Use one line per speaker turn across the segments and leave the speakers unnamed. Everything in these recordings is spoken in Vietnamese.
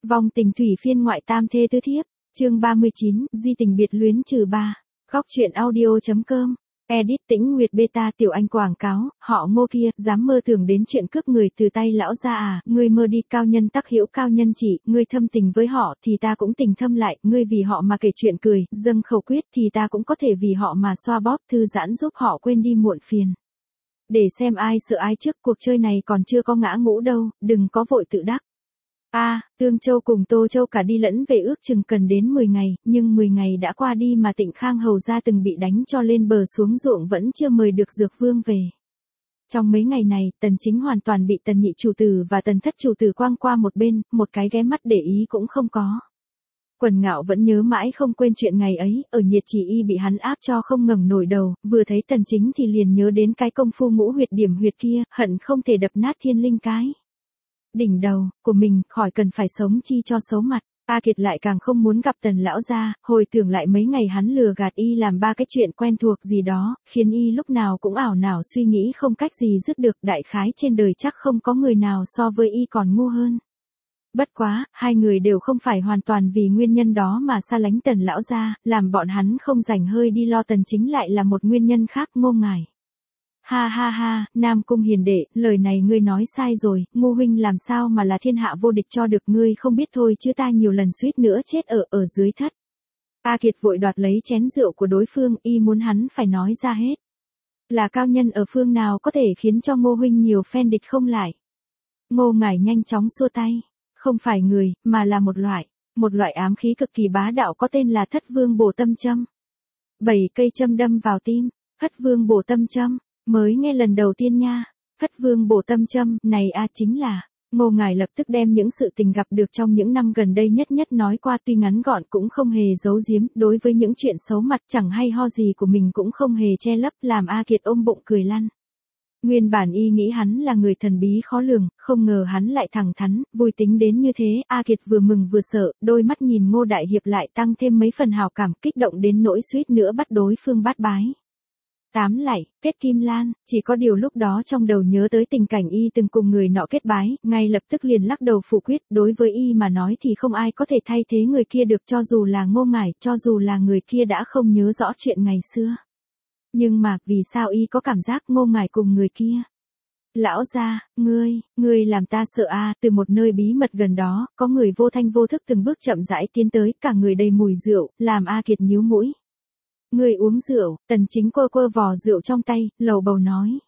Vong tình thủy phiên ngoại tam thê tứ thiếp, chương 39, di tình biệt luyến trừ 3. Góc truyện audio.com. Edit Tĩnh Nguyệt Beta Tiểu Anh quảng cáo, họ Ngô kia, dám mơ tưởng đến chuyện cướp người từ tay lão gia à, ngươi mơ đi, cao nhân tắc hữu cao nhân chỉ, ngươi thâm tình với họ thì ta cũng tình thâm lại, ngươi vì họ mà kể chuyện cười, dâng khẩu quyết thì ta cũng có thể vì họ mà xoa bóp thư giãn giúp họ quên đi muộn phiền. Để xem ai sợ ai trước, cuộc chơi này còn chưa có ngã ngũ đâu, đừng có vội tự đắc. Tương Châu cùng Tô Châu cả đi lẫn về ước chừng cần đến 10 ngày, nhưng 10 ngày đã qua đi mà Tịnh Khang hầu gia từng bị đánh cho lên bờ xuống ruộng vẫn chưa mời được Dược Vương về. Trong mấy ngày này, Tần Chính hoàn toàn bị Tần nhị chủ tử và Tần thất chủ tử quăng qua một bên, một cái ghé mắt để ý cũng không có. Quần Ngạo vẫn nhớ mãi không quên chuyện ngày ấy, ở Nhiệt Chỉ Y bị hắn áp cho không ngẩng nổi đầu, vừa thấy Tần Chính thì liền nhớ đến cái công phu ngũ huyệt điểm huyệt kia, hận không thể đập nát thiên linh cái đỉnh đầu của mình, khỏi cần phải sống chi cho xấu mặt. A Kiệt lại càng không muốn gặp Tần lão gia, hồi tưởng lại mấy ngày hắn lừa gạt y làm ba cái chuyện quen thuộc gì đó, khiến y lúc nào cũng ảo não suy nghĩ không cách gì dứt được, đại khái trên đời chắc không có người nào so với y còn ngu hơn. Bất quá, hai người đều không phải hoàn toàn vì nguyên nhân đó mà xa lánh Tần lão gia, làm bọn hắn không rảnh hơi đi lo Tần Chính lại là một nguyên nhân khác. Ngô ngải. Ha ha ha, Nam Cung hiền đệ, lời này ngươi nói sai rồi, Ngô huynh làm sao mà là thiên hạ vô địch cho được, ngươi không biết thôi chứ ta nhiều lần suýt nữa chết ở dưới thất. A Kiệt vội đoạt lấy chén rượu của đối phương, y muốn hắn phải nói ra hết. Là cao nhân ở phương nào có thể khiến cho Ngô huynh nhiều phen địch không lại. Ngô ngải nhanh chóng xua tay, không phải người, mà là một loại ám khí cực kỳ bá đạo có tên là Thất Vương Bổ Tâm Châm. 7 cây châm đâm vào tim, Thất Vương Bổ Tâm Châm. Mới nghe lần đầu tiên nha. Thất Vương Bổ Tâm Châm, này chính là. Ngô ngải lập tức đem những sự tình gặp được trong những năm gần đây nhất nói qua, tuy ngắn gọn cũng không hề giấu giếm, đối với những chuyện xấu mặt chẳng hay ho gì của mình cũng không hề che lấp, làm A Kiệt ôm bụng cười lăn. Nguyên bản y nghĩ hắn là người thần bí khó lường, không ngờ hắn lại thẳng thắn, vui tính đến như thế. A Kiệt vừa mừng vừa sợ, đôi mắt nhìn Ngô đại hiệp lại tăng thêm mấy phần hào cảm, kích động đến nỗi suýt nữa bắt đối phương bát bái. Tám lạy, kết kim lan, chỉ có điều lúc đó trong đầu nhớ tới tình cảnh y từng cùng người nọ kết bái, ngay lập tức liền lắc đầu phủ quyết, đối với y mà nói thì không ai có thể thay thế người kia được, cho dù là Ngô ngải, cho dù là người kia đã không nhớ rõ chuyện ngày xưa. Nhưng mà, vì sao y có cảm giác Ngô ngải cùng người kia? Lão gia, ngươi làm ta sợ từ một nơi bí mật gần đó, có người vô thanh vô thức từng bước chậm rãi tiến tới, cả người đầy mùi rượu, làm A Kiệt nhíu mũi. Ngươi uống rượu, Tần Chính quơ vò rượu trong tay, lầu bầu nói.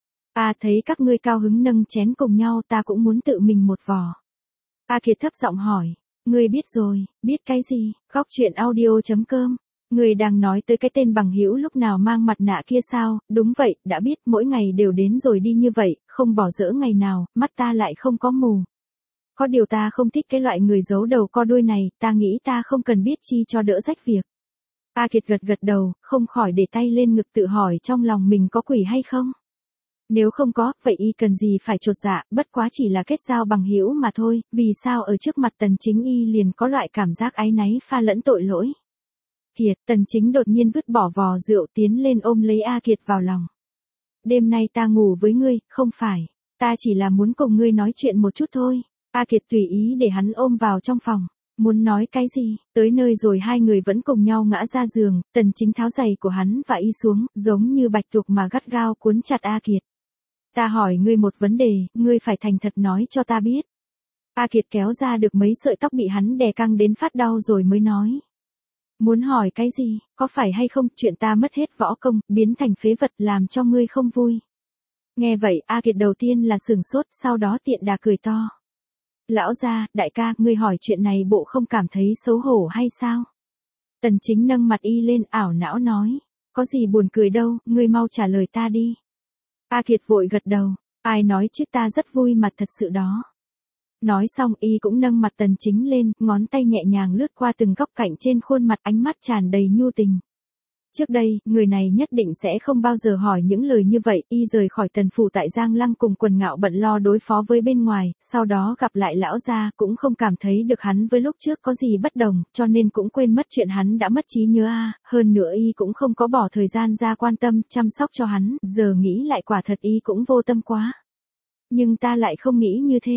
Thấy các ngươi cao hứng nâng chén cùng nhau, ta cũng muốn tự mình một vò. A Kiệt thấp giọng hỏi, ngươi biết rồi, biết cái gì? Góc truyện audio.com. Ngươi đang nói tới cái tên bằng hữu lúc nào mang mặt nạ kia sao? Đúng vậy, đã biết, mỗi ngày đều đến rồi đi như vậy, không bỏ dỡ ngày nào, mắt ta lại không có mù. Có điều ta không thích cái loại người giấu đầu co đuôi này, ta nghĩ ta không cần biết chi cho đỡ rách việc. A Kiệt gật đầu, không khỏi để tay lên ngực tự hỏi trong lòng mình có quỷ hay không. Nếu không có, vậy y cần gì phải chột dạ, bất quá chỉ là kết giao bằng hữu mà thôi, vì sao ở trước mặt Tần Chính y liền có loại cảm giác áy náy pha lẫn tội lỗi. Kiệt, Tần Chính đột nhiên vứt bỏ vò rượu tiến lên ôm lấy A Kiệt vào lòng. Đêm nay ta ngủ với ngươi, không phải, ta chỉ là muốn cùng ngươi nói chuyện một chút thôi. A Kiệt tùy ý để hắn ôm vào trong phòng. Muốn nói cái gì, tới nơi rồi hai người vẫn cùng nhau ngã ra giường, Tần Chính tháo giày của hắn và y xuống, giống như bạch tuộc mà gắt gao cuốn chặt A Kiệt. Ta hỏi ngươi một vấn đề, ngươi phải thành thật nói cho ta biết. A Kiệt kéo ra được mấy sợi tóc bị hắn đè căng đến phát đau rồi mới nói. Muốn hỏi cái gì, có phải hay không, chuyện ta mất hết võ công, biến thành phế vật làm cho ngươi không vui. Nghe vậy, A Kiệt đầu tiên là sửng sốt, sau đó tiện đà cười to. Lão gia, đại ca, ngươi hỏi chuyện này bộ không cảm thấy xấu hổ hay sao? Tần Chính nâng mặt y lên, ảo não nói. Có gì buồn cười đâu, ngươi mau trả lời ta đi. A Kiệt vội gật đầu. Ai nói chứ, ta rất vui mặt thật sự đó. Nói xong y cũng nâng mặt Tần Chính lên, ngón tay nhẹ nhàng lướt qua từng góc cạnh trên khuôn mặt, ánh mắt tràn đầy nhu tình. Trước đây, người này nhất định sẽ không bao giờ hỏi những lời như vậy, y rời khỏi Tần phủ tại Giang Lăng cùng Quần Ngạo bận lo đối phó với bên ngoài, sau đó gặp lại lão gia, cũng không cảm thấy được hắn với lúc trước có gì bất đồng, cho nên cũng quên mất chuyện hắn đã mất trí nhớ hơn nữa y cũng không có bỏ thời gian ra quan tâm, chăm sóc cho hắn, giờ nghĩ lại quả thật y cũng vô tâm quá. Nhưng ta lại không nghĩ như thế.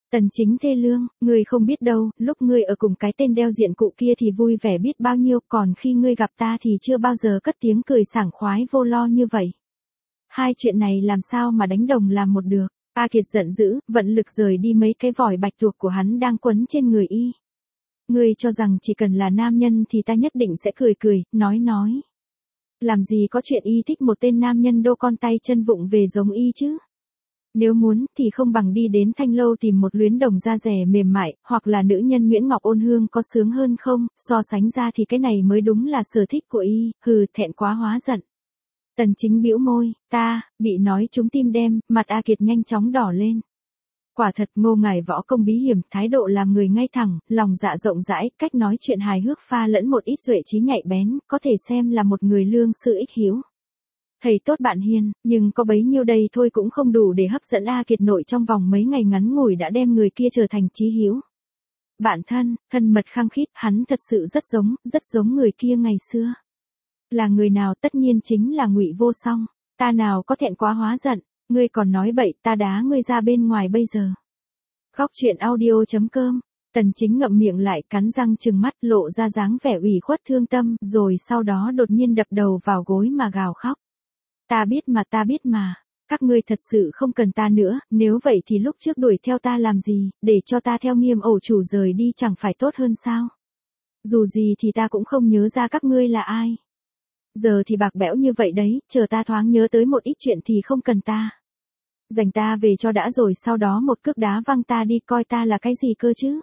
Tần Chính thê lương, ngươi không biết đâu, lúc ngươi ở cùng cái tên đeo diện cụ kia thì vui vẻ biết bao nhiêu, còn khi ngươi gặp ta thì chưa bao giờ cất tiếng cười sảng khoái vô lo như vậy. Hai chuyện này làm sao mà đánh đồng làm một được. A Kiệt giận dữ, vận lực rời đi mấy cái vòi bạch tuộc của hắn đang quấn trên người y. Ngươi cho rằng chỉ cần là nam nhân thì ta nhất định sẽ cười cười, nói. Làm gì có chuyện y thích một tên nam nhân đô con tay chân vụng về giống y chứ. Nếu muốn thì không bằng đi đến Thanh Lâu tìm một luyến đồng da dẻ mềm mại, hoặc là nữ nhân Nguyễn Ngọc Ôn Hương có sướng hơn không, so sánh ra thì cái này mới đúng là sở thích của y, hừ thẹn quá hóa giận. Tần Chính bĩu môi, bị nói trúng tim đem, mặt A Kiệt nhanh chóng đỏ lên. Quả thật Ngô ngài võ công bí hiểm, thái độ làm người ngay thẳng, lòng dạ rộng rãi, cách nói chuyện hài hước pha lẫn một ít duệ trí nhạy bén, có thể xem là một người lương sư ích hiếu. Thầy tốt bạn hiền, nhưng có bấy nhiêu đây thôi cũng không đủ để hấp dẫn A Kiệt nội trong vòng mấy ngày ngắn ngủi đã đem người kia trở thành chí hiếu. Bạn thân mật khăng khít, hắn thật sự rất giống người kia ngày xưa. Là người nào? Tất nhiên chính là Ngụy Vô Song. Ta nào có thẹn quá hóa giận, ngươi còn nói bậy, ta đá ngươi ra bên ngoài bây giờ. Góc truyện audio.com. Tần Chính ngậm miệng lại, cắn răng trừng mắt, lộ ra dáng vẻ ủy khuất thương tâm, rồi sau đó đột nhiên đập đầu vào gối mà gào khóc. Ta biết mà, các ngươi thật sự không cần ta nữa, nếu vậy thì lúc trước đuổi theo ta làm gì, để cho ta theo Nghiêm ổ chủ rời đi chẳng phải tốt hơn sao? Dù gì thì ta cũng không nhớ ra các ngươi là ai. Giờ thì bạc bẽo như vậy đấy, chờ ta thoáng nhớ tới một ít chuyện thì không cần ta. Dành ta về cho đã rồi sau đó một cước đá văng ta đi, coi ta là cái gì cơ chứ?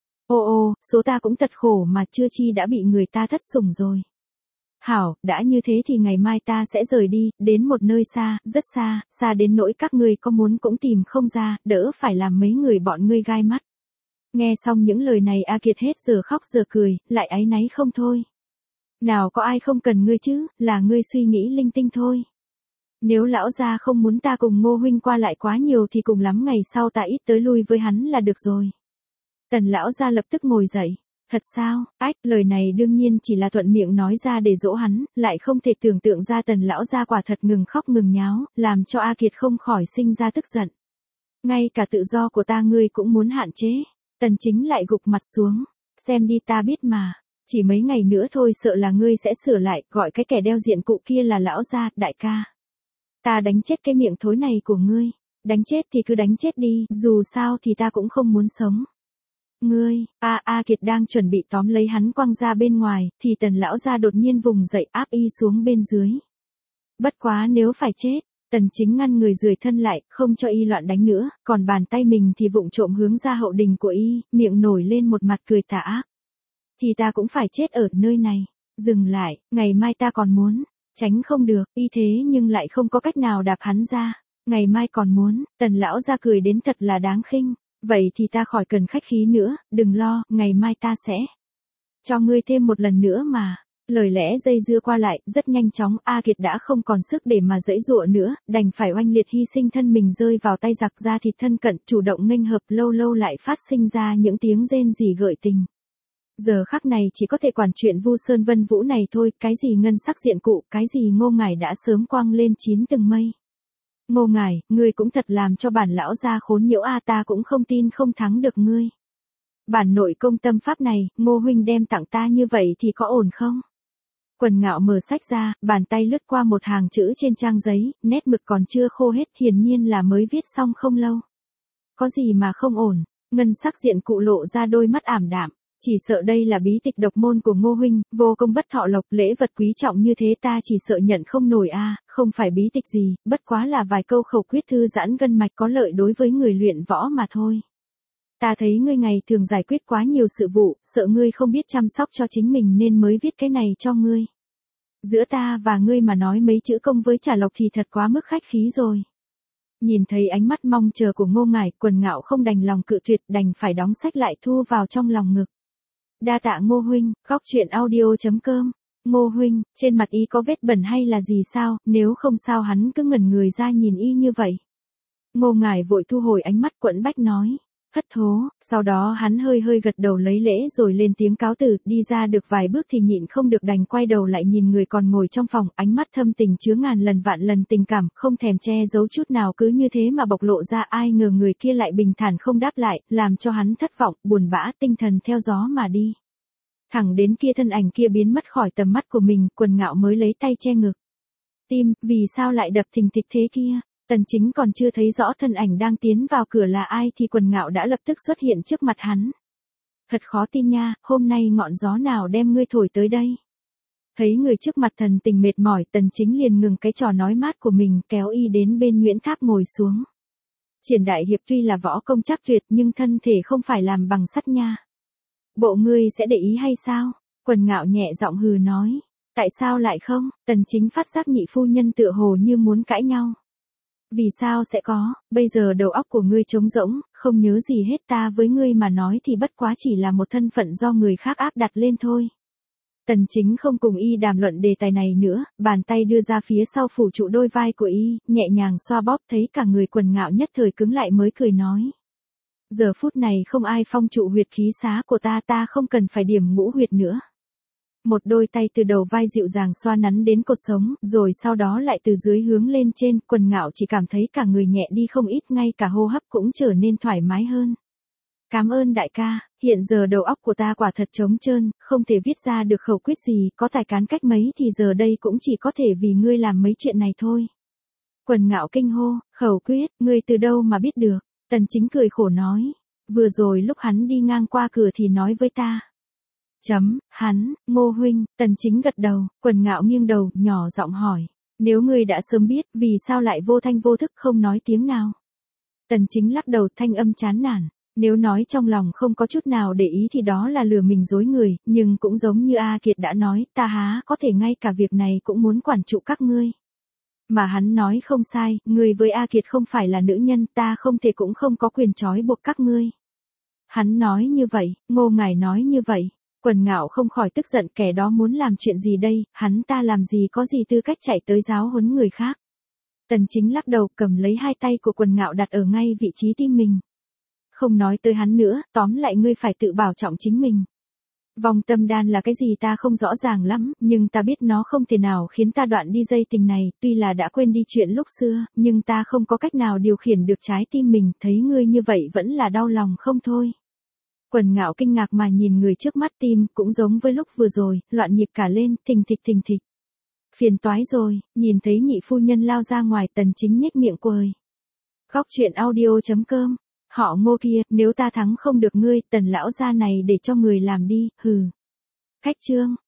Ô, số ta cũng thật khổ mà, chưa chi đã bị người ta thất sủng rồi. Hảo, đã như thế thì ngày mai ta sẽ rời đi, đến một nơi xa, rất xa, xa đến nỗi các ngươi có muốn cũng tìm không ra, đỡ phải làm mấy người bọn ngươi gai mắt. Nghe xong những lời này A Kiệt hết giờ khóc giờ cười, lại áy náy không thôi. Nào có ai không cần ngươi chứ, là ngươi suy nghĩ linh tinh thôi. Nếu lão gia không muốn ta cùng Ngô huynh qua lại quá nhiều thì cùng lắm ngày sau ta ít tới lui với hắn là được rồi. Tần lão gia lập tức ngồi dậy. Thật sao? Lời này đương nhiên chỉ là thuận miệng nói ra để dỗ hắn, lại không thể tưởng tượng ra Tần lão gia quả thật ngừng khóc ngừng nháo, làm cho A Kiệt không khỏi sinh ra tức giận. Ngay cả tự do của ta ngươi cũng muốn hạn chế. Tần Chính lại gục mặt xuống. Xem đi, ta biết mà. Chỉ mấy ngày nữa thôi sợ là ngươi sẽ sửa lại, gọi cái kẻ đeo diện cụ kia là lão gia, đại ca. Ta đánh chết cái miệng thối này của ngươi. Đánh chết thì cứ đánh chết đi, dù sao thì ta cũng không muốn sống. Ngươi, A Kiệt đang chuẩn bị tóm lấy hắn quăng ra bên ngoài, thì Tần lão gia đột nhiên vùng dậy áp y xuống bên dưới. Bất quá nếu phải chết, Tần Chính ngăn người rười thân lại, không cho y loạn đánh nữa, còn bàn tay mình thì vụng trộm hướng ra hậu đình của y, miệng nổi lên một mặt cười tà ác. Thì ta cũng phải chết ở nơi này. Dừng lại, ngày mai ta còn muốn. Tránh không được, y thế nhưng lại không có cách nào đạp hắn ra. Ngày mai còn muốn, Tần lão gia cười đến thật là đáng khinh. Vậy thì ta khỏi cần khách khí nữa, đừng lo, ngày mai ta sẽ cho ngươi thêm một lần nữa mà. Lời lẽ dây dưa qua lại, rất nhanh chóng, A Kiệt đã không còn sức để mà giãy giụa nữa, đành phải oanh liệt hy sinh thân mình rơi vào tay giặc da thịt thân cận, chủ động nghênh hợp, lâu lâu lại phát sinh ra những tiếng rên rỉ gợi tình. Giờ khắc này chỉ có thể quản chuyện Vu Sơn Vân Vũ này thôi, cái gì ngân sắc diện cụ, cái gì Ngô ngải đã sớm quăng lên chín tầng mây. Ngô ngải, ngươi cũng thật làm cho bản lão gia khốn nhiễu a, ta cũng không tin không thắng được ngươi. Bản nội công tâm pháp này, Ngô huynh đem tặng ta như vậy thì có ổn không? Quần Ngạo mở sách ra, bàn tay lướt qua một hàng chữ trên trang giấy, nét mực còn chưa khô hết, hiển nhiên là mới viết xong không lâu. Có gì mà không ổn? Ngân sắc diện cụ lộ ra đôi mắt ảm đạm. Chỉ sợ đây là bí tịch độc môn của Ngô huynh, vô công bất thọ lộc, lễ vật quý trọng như thế ta chỉ sợ nhận không nổi a, không phải bí tịch gì, bất quá là vài câu khẩu quyết thư giãn gân mạch có lợi đối với người luyện võ mà thôi. Ta thấy ngươi ngày thường giải quyết quá nhiều sự vụ, sợ ngươi không biết chăm sóc cho chính mình nên mới viết cái này cho ngươi. Giữa ta và ngươi mà nói mấy chữ công với trả lộc thì thật quá mức khách khí rồi. Nhìn thấy ánh mắt mong chờ của Ngô ngải, Quần Ngạo không đành lòng cự tuyệt, đành phải đóng sách lại thu vào trong lòng ngực. Đa tạ Ngô huynh. Góc truyện audio.com. Ngô huynh, trên mặt y có vết bẩn hay là gì sao, nếu không sao hắn cứ ngẩn người ra nhìn y như vậy. Ngô ngải vội thu hồi ánh mắt, quẫn bách nói. Thất thố, sau đó hắn hơi hơi gật đầu lấy lễ rồi lên tiếng cáo từ, đi ra được vài bước thì nhịn không được đành quay đầu lại nhìn người còn ngồi trong phòng, ánh mắt thâm tình chứa ngàn lần vạn lần tình cảm, không thèm che giấu chút nào cứ như thế mà bộc lộ ra, ai ngờ người kia lại bình thản không đáp lại, làm cho hắn thất vọng, buồn bã, tinh thần theo gió mà đi. Thẳng đến kia thân ảnh kia biến mất khỏi tầm mắt của mình, Quần Ngạo mới lấy tay che ngực. Tim, vì sao lại đập thình thịch thế kia? Tần Chính còn chưa thấy rõ thân ảnh đang tiến vào cửa là ai thì Quần Ngạo đã lập tức xuất hiện trước mặt hắn. Thật khó tin nha, hôm nay ngọn gió nào đem ngươi thổi tới đây? Thấy người trước mặt thần tình mệt mỏi, Tần Chính liền ngừng cái trò nói mát của mình, kéo y đến bên Nguyễn Tháp ngồi xuống. Triển đại hiệp tuy là võ công chắc tuyệt nhưng thân thể không phải làm bằng sắt nha. Bộ ngươi sẽ để ý hay sao? Quần Ngạo nhẹ giọng hừ nói. Tại sao lại không? Tần Chính phát giác nhị phu nhân tựa hồ như muốn cãi nhau. Vì sao sẽ có, bây giờ đầu óc của ngươi trống rỗng, không nhớ gì hết, ta với ngươi mà nói thì bất quá chỉ là một thân phận do người khác áp đặt lên thôi. Tần Chính không cùng y đàm luận đề tài này nữa, bàn tay đưa ra phía sau phủ trụ đôi vai của y, nhẹ nhàng xoa bóp, thấy cả người Quần Ngạo nhất thời cứng lại mới cười nói. Giờ phút này không ai phong trụ huyệt khí xá của ta không cần phải điểm ngũ huyệt nữa. Một đôi tay từ đầu vai dịu dàng xoa nắn đến cột sống, rồi sau đó lại từ dưới hướng lên trên, Quần Ngạo chỉ cảm thấy cả người nhẹ đi không ít, ngay cả hô hấp cũng trở nên thoải mái hơn. Cảm ơn đại ca, hiện giờ đầu óc của ta quả thật trống trơn, không thể viết ra được khẩu quyết gì, có tài cán cách mấy thì giờ đây cũng chỉ có thể vì ngươi làm mấy chuyện này thôi. Quần Ngạo kinh hô, khẩu quyết, ngươi từ đâu mà biết được? Tần Chính cười khổ nói, vừa rồi lúc hắn đi ngang qua cửa thì nói với ta. Hắn, Ngô huynh, Tần Chính gật đầu, Quần Ngạo nghiêng đầu, nhỏ giọng hỏi. Nếu ngươi đã sớm biết, vì sao lại vô thanh vô thức không nói tiếng nào? Tần Chính lắc đầu, thanh âm chán nản. Nếu nói trong lòng không có chút nào để ý thì đó là lừa mình dối người, nhưng cũng giống như A Kiệt đã nói, ta há có thể ngay cả việc này cũng muốn quản trụ các ngươi. Mà hắn nói không sai, ngươi với A Kiệt không phải là nữ nhân, ta không thể cũng không có quyền trói buộc các ngươi. Hắn nói như vậy, Ngô ngài nói như vậy. Quần Ngạo không khỏi tức giận, kẻ đó muốn làm chuyện gì đây, hắn ta làm gì có gì tư cách chạy tới giáo huấn người khác. Tần Chính lắc đầu, cầm lấy hai tay của Quần Ngạo đặt ở ngay vị trí tim mình. Không nói tới hắn nữa, tóm lại ngươi phải tự bảo trọng chính mình. Vòng tâm đan là cái gì ta không rõ ràng lắm, nhưng ta biết nó không thể nào khiến ta đoạn đi dây tình này, tuy là đã quên đi chuyện lúc xưa, nhưng ta không có cách nào điều khiển được trái tim mình, thấy ngươi như vậy vẫn là đau lòng không thôi. Quần Ngạo kinh ngạc mà nhìn người trước mắt, tim cũng giống với lúc vừa rồi, loạn nhịp cả lên, thình thịch. Phiền toái rồi, nhìn thấy nhị phu nhân lao ra ngoài, Tần Chính nhếch miệng cười. Góc truyện audio.com, họ Ngô kia, nếu ta thắng không được ngươi, Tần lão gia này để cho người làm đi, hừ. Khách chương.